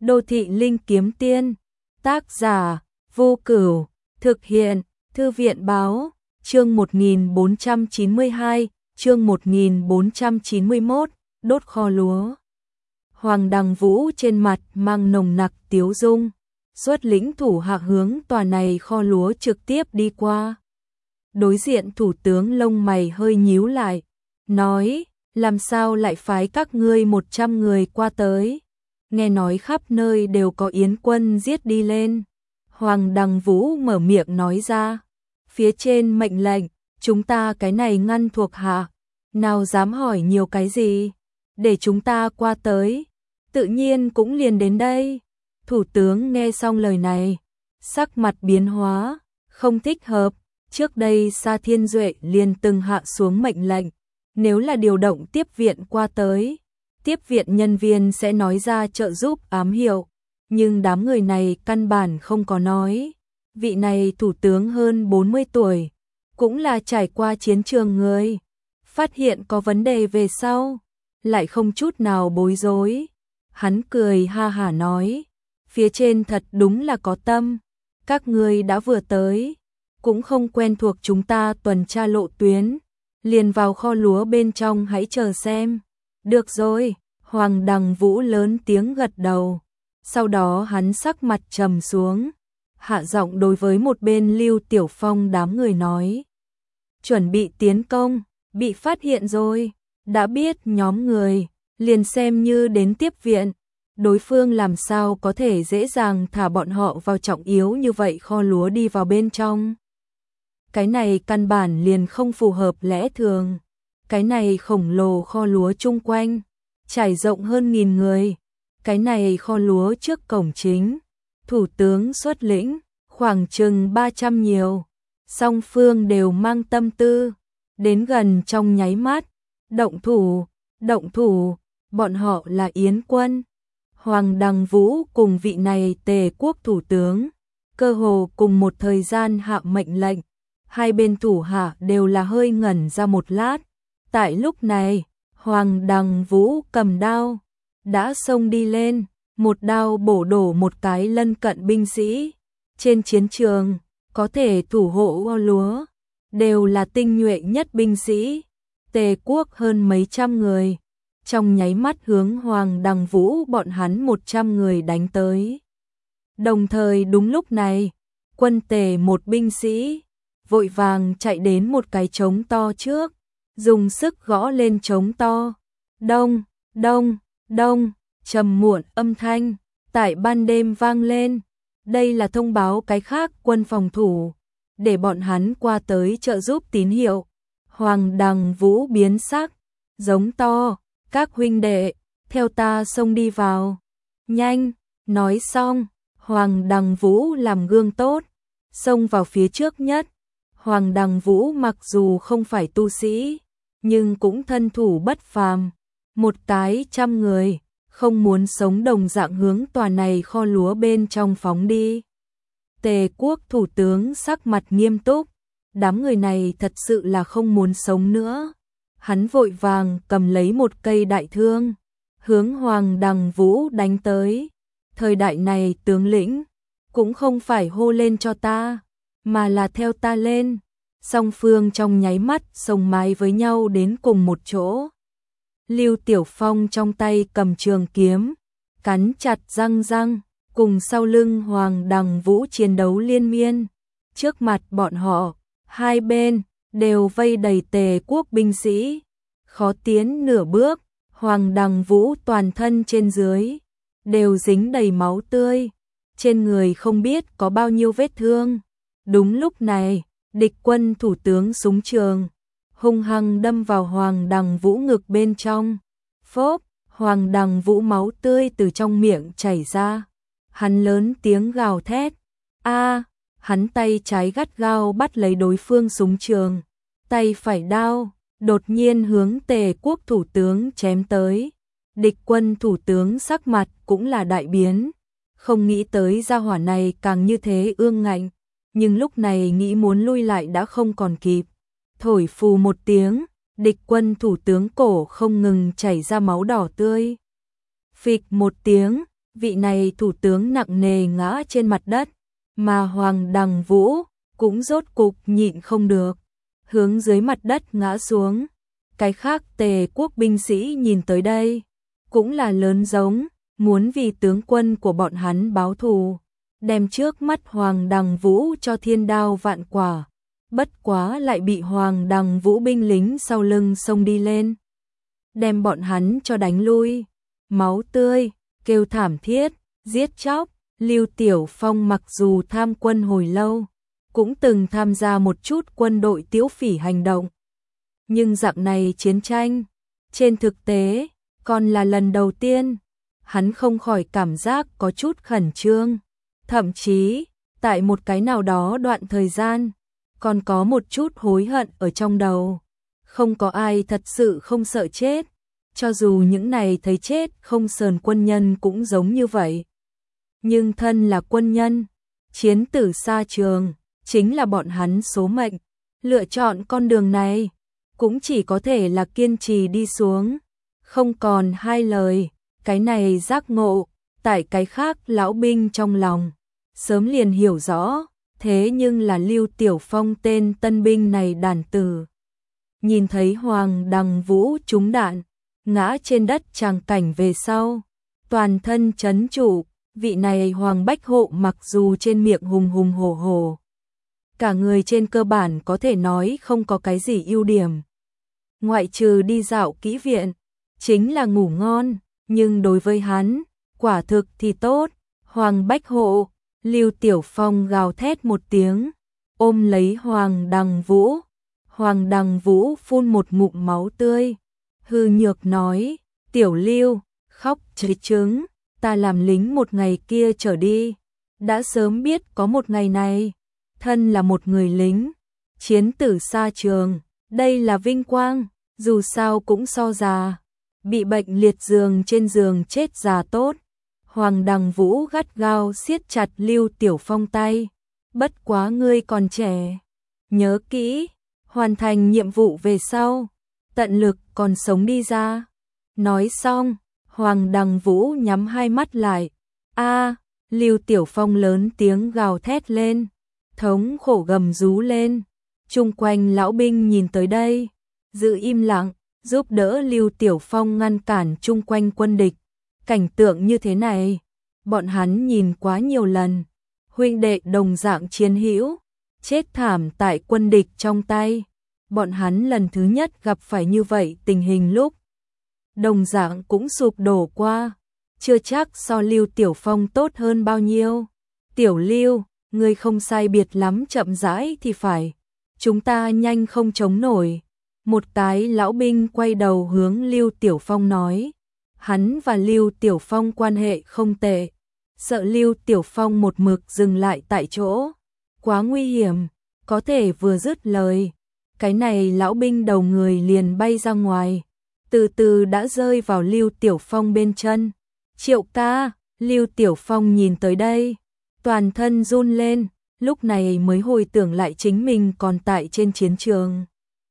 Đô thị linh kiếm tiên, tác giả Vô Cửu, thực hiện Thư viện báo, chương 1492, chương 1491, đốt kho lúa. Hoàng Đằng Vũ trên mặt mang nồng nặc tiếu dung, xuất lĩnh thủ hạ hướng tòa này kho lúa trực tiếp đi qua. Đối diện thủ tướng lông mày hơi nhíu lại, nói, làm sao lại phái các ngươi 100 người qua tới? Nghe nói khắp nơi đều có yến quân giết đi lên. Hoàng Đằng Vũ mở miệng nói ra, phía trên mệnh lệnh, chúng ta cái này ngăn thuộc hạ, nào dám hỏi nhiều cái gì, để chúng ta qua tới, tự nhiên cũng liền đến đây. Thủ tướng nghe xong lời này, sắc mặt biến hóa, không thích hợp, trước đây Sa Thiên Duệ liền từng hạ xuống mệnh lệnh, nếu là điều động tiếp viện qua tới, tiếp viện nhân viên sẽ nói ra trợ giúp ám hiệu, nhưng đám người này căn bản không có nói. Vị này thủ tướng hơn 40 tuổi, cũng là trải qua chiến trường người, phát hiện có vấn đề về sau, lại không chút nào bối rối. Hắn cười ha hả nói, phía trên thật đúng là có tâm, các ngươi đã vừa tới, cũng không quen thuộc chúng ta tuần tra lộ tuyến, liền vào kho lúa bên trong hãy chờ xem. Được rồi, Hoàng Đằng Vũ lớn tiếng gật đầu, sau đó hắn sắc mặt trầm xuống, hạ giọng đối với một bên Lưu Tiểu Phong đám người nói, chuẩn bị tiến công, bị phát hiện rồi, đã biết nhóm người, liền xem như đến tiếp viện, đối phương làm sao có thể dễ dàng thả bọn họ vào trọng yếu như vậy kho lúa đi vào bên trong. Cái này căn bản liền không phù hợp lẽ thường, cái này khổng lồ kho lúa chung quanh, trải rộng hơn 1000 người, cái này kho lúa trước cổng chính, thủ tướng xuất lĩnh, khoảng chừng 300 nhiều, song phương đều mang tâm tư, đến gần trong nháy mắt, động thủ, bọn họ là yến quân. Hoàng Đằng Vũ cùng vị này Tề quốc thủ tướng, cơ hồ cùng một thời gian hạ mệnh lệnh, hai bên thủ hạ đều là hơi ngẩn ra một lát. Tại lúc này, Hoàng Đằng Vũ cầm đao, đã xông đi lên, một đao bổ đổ một cái lân cận binh sĩ. Trên chiến trường, có thể thủ hộ kho lúa, đều là tinh nhuệ nhất binh sĩ. Tề quốc hơn mấy trăm người, trong nháy mắt hướng Hoàng Đằng Vũ bọn hắn 100 người đánh tới. Đồng thời đúng lúc này, quân Tề một binh sĩ, vội vàng chạy đến một cái trống to trước, dùng sức gõ lên trống to. Đông, đông, đông, trầm muộn âm thanh, tại ban đêm vang lên. Đây là thông báo cái khác quân phòng thủ, để bọn hắn qua tới trợ giúp tín hiệu. Hoàng Đằng Vũ biến sắc, giống to, các huynh đệ, theo ta xông đi vào. Nhanh, nói xong, Hoàng Đằng Vũ làm gương tốt, xông vào phía trước nhất. Hoàng Đằng Vũ mặc dù không phải tu sĩ, nhưng cũng thân thủ bất phàm, một cái 100 người, không muốn sống đồng dạng hướng tòa này kho lúa bên trong phóng đi. Tề quốc thủ tướng sắc mặt nghiêm túc, đám người này thật sự là không muốn sống nữa. Hắn vội vàng cầm lấy một cây đại thương, hướng Hoàng Đằng Vũ đánh tới. Thời đại này tướng lĩnh, cũng không phải hô lên cho ta, mà là theo ta lên. Song phương trong nháy mắt xông mái với nhau đến cùng một chỗ. Lưu Tiểu Phong trong tay cầm trường kiếm, cắn chặt răng, cùng sau lưng Hoàng Đằng Vũ chiến đấu liên miên. Trước mặt bọn họ, hai bên đều vây đầy Tề quốc binh sĩ, khó tiến nửa bước. Hoàng Đằng Vũ toàn thân trên dưới đều dính đầy máu tươi, trên người không biết có bao nhiêu vết thương. Đúng lúc này, địch quân thủ tướng súng trường hung hăng đâm vào Hoàng Đằng Vũ ngực bên trong. Phốp, Hoàng Đằng Vũ máu tươi từ trong miệng chảy ra. Hắn lớn tiếng gào thét. Hắn tay trái gắt gao bắt lấy đối phương súng trường, tay phải đao, đột nhiên hướng Tề quốc thủ tướng chém tới. Địch quân thủ tướng sắc mặt cũng là đại biến, không nghĩ tới gia hỏa này càng như thế ương ngạnh, nhưng lúc này nghĩ muốn lui lại đã không còn kịp. Thổi phù một tiếng, địch quân thủ tướng cổ không ngừng chảy ra máu đỏ tươi. Phịch một tiếng, vị này thủ tướng nặng nề ngã trên mặt đất, mà Hoàng Đằng Vũ cũng rốt cục nhịn không được, hướng dưới mặt đất ngã xuống. Cái khác Tề quốc binh sĩ nhìn tới đây, cũng là lớn giống, muốn vì tướng quân của bọn hắn báo thù, đem trước mắt Hoàng Đằng Vũ cho thiên đao vạn quả, bất quá lại bị Hoàng Đằng Vũ binh lính sau lưng xông đi lên, đem bọn hắn cho đánh lui. Máu tươi, kêu thảm thiết, giết chóc. Lưu Tiểu Phong mặc dù tham quân hồi lâu, cũng từng tham gia một chút quân đội tiễu phỉ hành động, nhưng dạng này chiến tranh, trên thực tế, còn là lần đầu tiên. Hắn không khỏi cảm giác có chút khẩn trương, thậm chí, tại một cái nào đó đoạn thời gian, còn có một chút hối hận ở trong đầu. Không có ai thật sự không sợ chết, cho dù những này thấy chết không sờn quân nhân cũng giống như vậy. Nhưng thân là quân nhân, chiến tử xa trường, chính là bọn hắn số mệnh. Lựa chọn con đường này, cũng chỉ có thể là kiên trì đi xuống, không còn hai lời. Cái này giác ngộ, tại cái khác lão binh trong lòng, sớm liền hiểu rõ, thế nhưng là Lưu Tiểu Phong tên tân binh này đàn tử. Nhìn thấy Hoàng Đằng Vũ trúng đạn, ngã trên đất tràng cảnh về sau, toàn thân chấn trụ. Vị này Hoàng Bách Hộ mặc dù trên miệng hùng hùng hổ hổ, cả người trên cơ bản có thể nói không có cái gì ưu điểm, ngoại trừ đi dạo kỹ viện, chính là ngủ ngon, nhưng đối với hắn, quả thực thì tốt. Hoàng Bách Hộ, Lưu Tiểu Phong gào thét một tiếng, ôm lấy Hoàng Đằng Vũ. Hoàng Đằng Vũ phun một ngụm máu tươi, hư nhược nói, Tiểu Lưu, khóc chứ trứng. Ta làm lính một ngày kia trở đi, đã sớm biết có một ngày này. Thân là một người lính, chiến tử xa trường, đây là vinh quang, dù sao cũng so già, bị bệnh liệt giường trên giường chết già tốt. Hoàng Đằng Vũ gắt gao siết chặt Lưu Tiểu Phong tay, bất quá ngươi còn trẻ, nhớ kỹ, hoàn thành nhiệm vụ về sau, tận lực còn sống đi ra. Nói xong, Hoàng Đằng Vũ nhắm hai mắt lại. Lưu Tiểu Phong lớn tiếng gào thét lên, thống khổ gầm rú lên. Chung quanh lão binh nhìn tới đây, giữ im lặng, giúp đỡ Lưu Tiểu Phong ngăn cản chung quanh quân địch. Cảnh tượng như thế này, bọn hắn nhìn quá nhiều lần. Huynh đệ đồng dạng chiến hữu, chết thảm tại quân địch trong tay. Bọn hắn lần thứ nhất gặp phải như vậy tình hình lúc đồng dạng cũng sụp đổ qua, chưa chắc so Lưu Tiểu Phong tốt hơn bao nhiêu. Tiểu Lưu, ngươi không sai biệt lắm, chậm rãi thì phải, chúng ta nhanh không chống nổi. Một cái lão binh quay đầu hướng Lưu Tiểu Phong nói, hắn và Lưu Tiểu Phong quan hệ không tệ, sợ Lưu Tiểu Phong một mực dừng lại tại chỗ, quá nguy hiểm, có thể vừa dứt lời, cái này lão binh đầu người liền bay ra ngoài, từ từ đã rơi vào Lưu Tiểu Phong bên chân. Triệu ca, Lưu Tiểu Phong nhìn tới đây, toàn thân run lên, lúc này mới hồi tưởng lại chính mình còn tại trên chiến trường.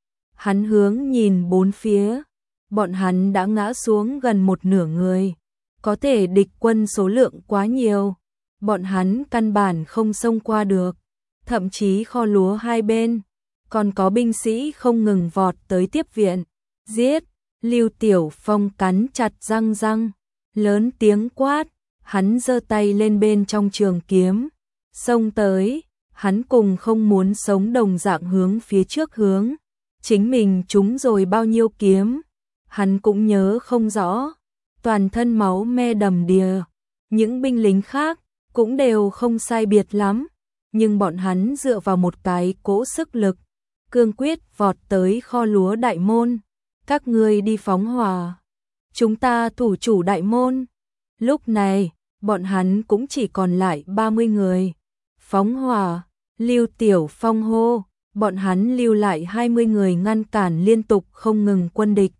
Hắn hướng nhìn bốn phía, bọn hắn đã ngã xuống gần một nửa người, có thể địch quân số lượng quá nhiều, bọn hắn căn bản không xông qua được, thậm chí kho lúa hai bên, còn có binh sĩ không ngừng vọt tới tiếp viện, giết. Lưu Tiểu Phong cắn chặt răng, lớn tiếng quát, hắn giơ tay lên bên trong trường kiếm, xông tới, hắn cùng không muốn sống đồng dạng hướng phía trước hướng, chính mình trúng rồi bao nhiêu kiếm, hắn cũng nhớ không rõ, toàn thân máu me đầm đìa, những binh lính khác cũng đều không sai biệt lắm, nhưng bọn hắn dựa vào một cái cỗ sức lực, cương quyết vọt tới kho lúa đại môn. Các ngươi đi phóng hỏa, chúng ta thủ chủ đại môn. Lúc này, bọn hắn cũng chỉ còn lại 30 người. Phóng hỏa, Lưu Tiểu Phong hô, bọn hắn lưu lại 20 người ngăn cản liên tục không ngừng quân địch.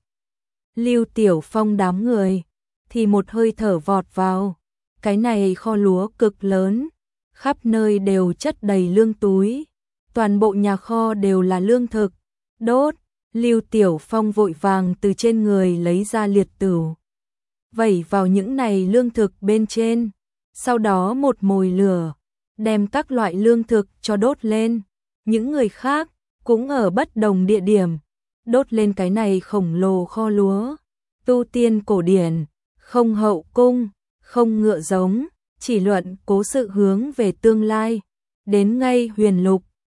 Lưu Tiểu Phong đám người, thì một hơi thở vọt vào. Cái này kho lúa cực lớn, khắp nơi đều chất đầy lương túi. Toàn bộ nhà kho đều là lương thực, đốt. Lưu Tiểu Phong vội vàng từ trên người lấy ra liệt tửu, vẩy vào những này lương thực bên trên, sau đó một mồi lửa, đem các loại lương thực cho đốt lên. Những người khác cũng ở bất đồng địa điểm, đốt lên cái này khổng lồ kho lúa. Tu tiên cổ điển, không hậu cung, không ngựa giống, chỉ luận cố sự hướng về tương lai. Đến ngay huyền lục,